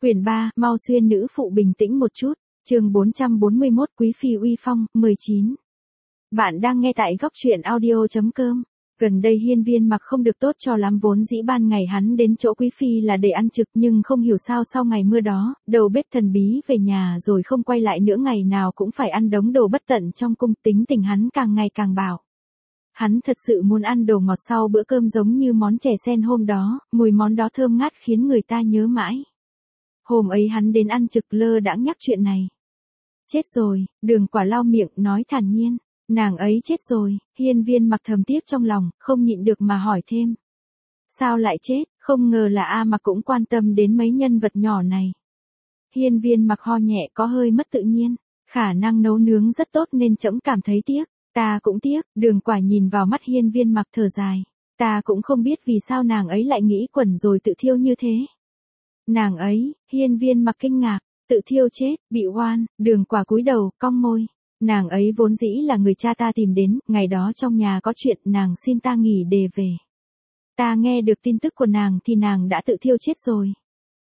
Quyển 3, mau xuyên nữ phụ bình tĩnh một chút, chương 441 Quý Phi uy phong, 19. Bạn đang nghe tại góc truyện audio.com. Gần đây Hiên Viên Mặc không được tốt cho lắm, vốn dĩ ban ngày hắn đến chỗ Quý Phi là để ăn trực, nhưng không hiểu sao sau ngày mưa đó, đầu bếp thần bí về nhà rồi không quay lại nữa, ngày nào cũng phải ăn đống đồ bất tận trong cung, tính tình hắn càng ngày càng bạo. Hắn thật sự muốn ăn đồ ngọt sau bữa cơm, giống như món chè sen hôm đó, mùi món đó thơm ngát khiến người ta nhớ mãi. Hôm ấy hắn đến ăn trực lơ đãng nhắc chuyện này. Chết rồi, Đường Quả lau miệng nói thản nhiên. Nàng ấy chết rồi. Hiên Viên Mặc thầm tiếc trong lòng, không nhịn được mà hỏi thêm. Sao lại chết? Không ngờ là A Mặc cũng quan tâm đến mấy nhân vật nhỏ này. Hiên Viên Mặc ho nhẹ, có hơi mất tự nhiên. Khả năng nấu nướng rất tốt nên trẫm cảm thấy tiếc. Ta cũng tiếc. Đường Quả nhìn vào mắt Hiên Viên Mặc thở dài. Ta cũng không biết vì sao nàng ấy lại nghĩ quẩn rồi tự thiêu như thế. Nàng ấy, Hiên Viên Mặc kinh ngạc, tự thiêu chết, bị oan. Đường Quả cúi đầu, cong môi. Nàng ấy vốn dĩ là người cha ta tìm đến, ngày đó trong nhà có chuyện, nàng xin ta nghỉ để về. Ta nghe được tin tức của nàng thì nàng đã tự thiêu chết rồi.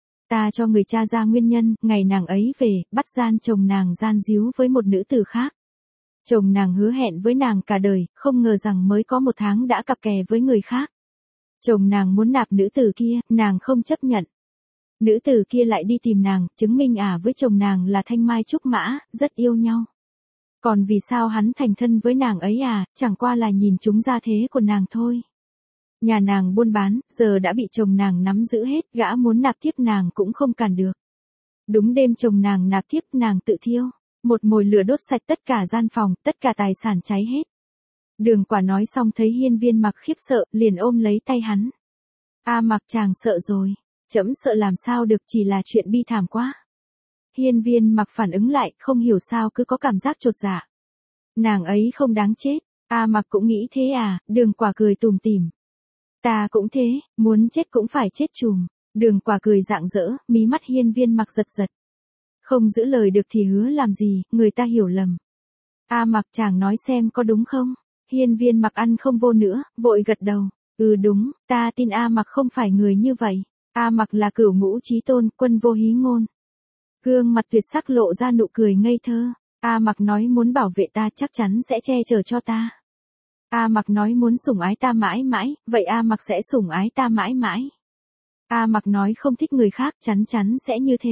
Ta cho người cha ra nguyên nhân, ngày nàng ấy về, bắt gian chồng nàng gian díu với một nữ tử khác. Chồng nàng hứa hẹn với nàng cả đời, không ngờ rằng mới có 1 tháng đã cặp kè với người khác. Chồng nàng muốn nạp nữ tử kia, nàng không chấp nhận. Nữ tử kia lại đi tìm nàng, chứng minh với chồng nàng là thanh mai trúc mã, rất yêu nhau. Còn vì sao hắn thành thân với nàng ấy chẳng qua là nhìn trúng gia thế của nàng thôi. Nhà nàng buôn bán, giờ đã bị chồng nàng nắm giữ hết, gã muốn nạp tiếp nàng cũng không cản được. Đúng đêm chồng nàng nạp tiếp, nàng tự thiêu. Một mồi lửa đốt sạch tất cả gian phòng, tất cả tài sản cháy hết. Đường Quả nói xong thấy Hiên Viên Mặc khiếp sợ, liền ôm lấy tay hắn. Mặc chàng sợ rồi. Trẫm sợ làm sao được, chỉ là chuyện bi thảm quá. Hiên Viên Mặc phản ứng lại, không hiểu sao cứ có cảm giác chột dạ. Nàng ấy không đáng chết. Mặc cũng nghĩ thế Đường Quả cười tủm tỉm. Ta cũng thế, muốn chết cũng phải chết chùm. Đường Quả cười rạng rỡ, mí mắt Hiên Viên Mặc giật giật. Không giữ lời được thì hứa làm gì, người ta hiểu lầm. Mặc chàng nói xem có đúng không? Hiên Viên Mặc ăn không vô nữa, vội gật đầu. Ừ đúng, ta tin Mặc không phải người như vậy. Mặc là Cửu Ngũ Chí Tôn, quân vô hí ngôn. Gương mặt tuyệt sắc lộ ra nụ cười ngây thơ. Mặc nói muốn bảo vệ ta, chắc chắn sẽ che chở cho ta. Mặc nói muốn sủng ái ta mãi mãi, vậy Mặc sẽ sủng ái ta mãi mãi. Mặc nói không thích người khác, chắn chắn sẽ như thế.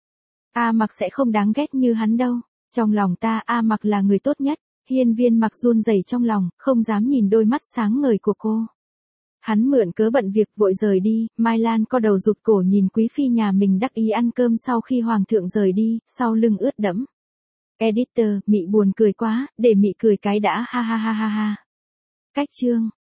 Mặc sẽ không đáng ghét như hắn đâu. Trong lòng ta Mặc là người tốt nhất. Hiên Viên Mặc run rẩy trong lòng, không dám nhìn đôi mắt sáng ngời của cô. Hắn mượn cớ bận việc vội rời đi. Mai Lan co đầu rụt cổ nhìn Quý Phi nhà mình đắc ý ăn cơm sau khi Hoàng thượng rời đi, sau lưng ướt đẫm. Editor, Mị buồn cười quá, để Mị cười cái đã, ha ha ha ha ha. Cách chương.